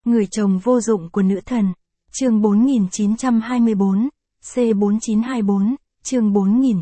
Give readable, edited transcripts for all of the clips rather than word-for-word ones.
Người chồng vô dụng của nữ thần. Chương 4924, C4924, chương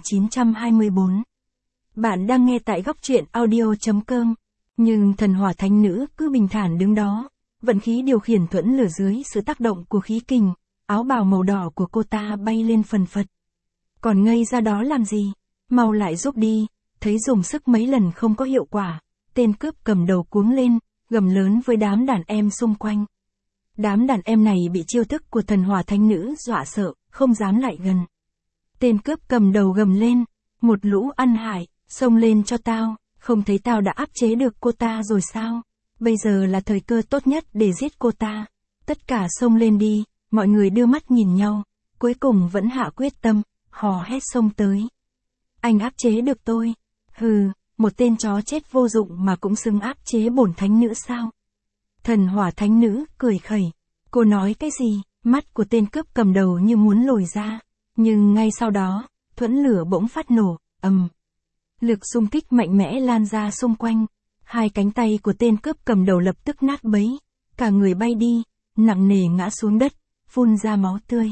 4924. Bạn đang nghe tại góc truyện audio.com. Nhưng thần hỏa thánh nữ cứ bình thản đứng đó. Vận khí điều khiển thuẫn lửa dưới sự tác động của khí kình, áo bào màu đỏ của cô ta bay lên phần phật. Còn ngây ra đó làm gì? Mau lại giúp đi. Thấy dùng sức mấy lần không có hiệu quả, tên cướp cầm đầu cuống lên, gầm lớn với đám đàn em xung quanh. Đám đàn em này bị chiêu thức của thần hỏa thánh nữ dọa sợ, không dám lại gần. Tên cướp cầm đầu gầm lên, một lũ ăn hại, xông lên cho tao, không thấy tao đã áp chế được cô ta rồi sao? Bây giờ là thời cơ tốt nhất để giết cô ta. Tất cả xông lên đi, mọi người đưa mắt nhìn nhau, cuối cùng vẫn hạ quyết tâm, hò hét xông tới. Anh áp chế được tôi. Hừ, một tên chó chết vô dụng mà cũng xứng áp chế bổn thánh nữ sao? Thần hỏa thánh nữ cười khẩy. Cô nói cái gì? Mắt của tên cướp cầm đầu như muốn lồi ra. Nhưng ngay sau đó, thuẫn lửa bỗng phát nổ, ầm. Lực xung kích mạnh mẽ lan ra xung quanh. Hai cánh tay của tên cướp cầm đầu lập tức nát bấy. Cả người bay đi, nặng nề ngã xuống đất, phun ra máu tươi.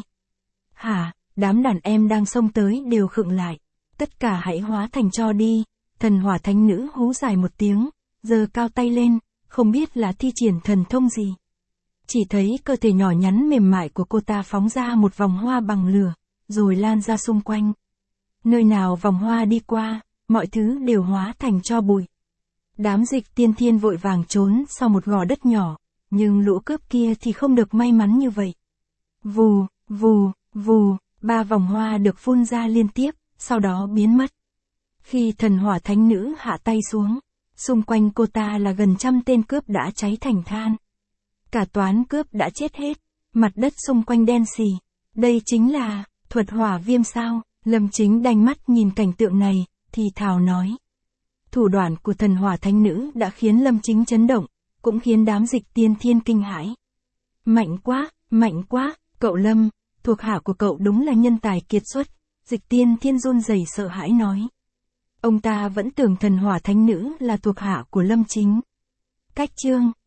Hả, đám đàn em đang xông tới đều khựng lại. Tất cả hãy hóa thành tro đi. Thần hỏa thánh nữ hú dài một tiếng, giơ cao tay lên, không biết là thi triển thần thông gì. Chỉ thấy cơ thể nhỏ nhắn mềm mại của cô ta phóng ra một vòng hoa bằng lửa, rồi lan ra xung quanh. Nơi nào vòng hoa đi qua, mọi thứ đều hóa thành tro bụi. Đám dịch tiên thiên vội vàng trốn sau một gò đất nhỏ, nhưng lũ cướp kia thì không được may mắn như vậy. Vù, vù, vù, 3 vòng hoa được phun ra liên tiếp, sau đó biến mất. Khi thần hỏa thánh nữ hạ tay xuống, xung quanh cô ta là gần 100 tên cướp đã cháy thành than. Cả toán cướp đã chết hết, mặt đất xung quanh đen xì. Đây chính là thuật hỏa viêm sao? Lâm Chính đanh mắt nhìn cảnh tượng này, thì thào nói. Thủ đoạn của thần hỏa thánh nữ đã khiến Lâm Chính chấn động, cũng khiến đám dịch tiên thiên kinh hãi. Mạnh quá, cậu Lâm, thuộc hạ của cậu đúng là nhân tài kiệt xuất. Dịch tiên thiên run rẩy sợ hãi nói. Ông ta vẫn tưởng thần hỏa thánh nữ là thuộc hạ của Lâm Chính. Cách chương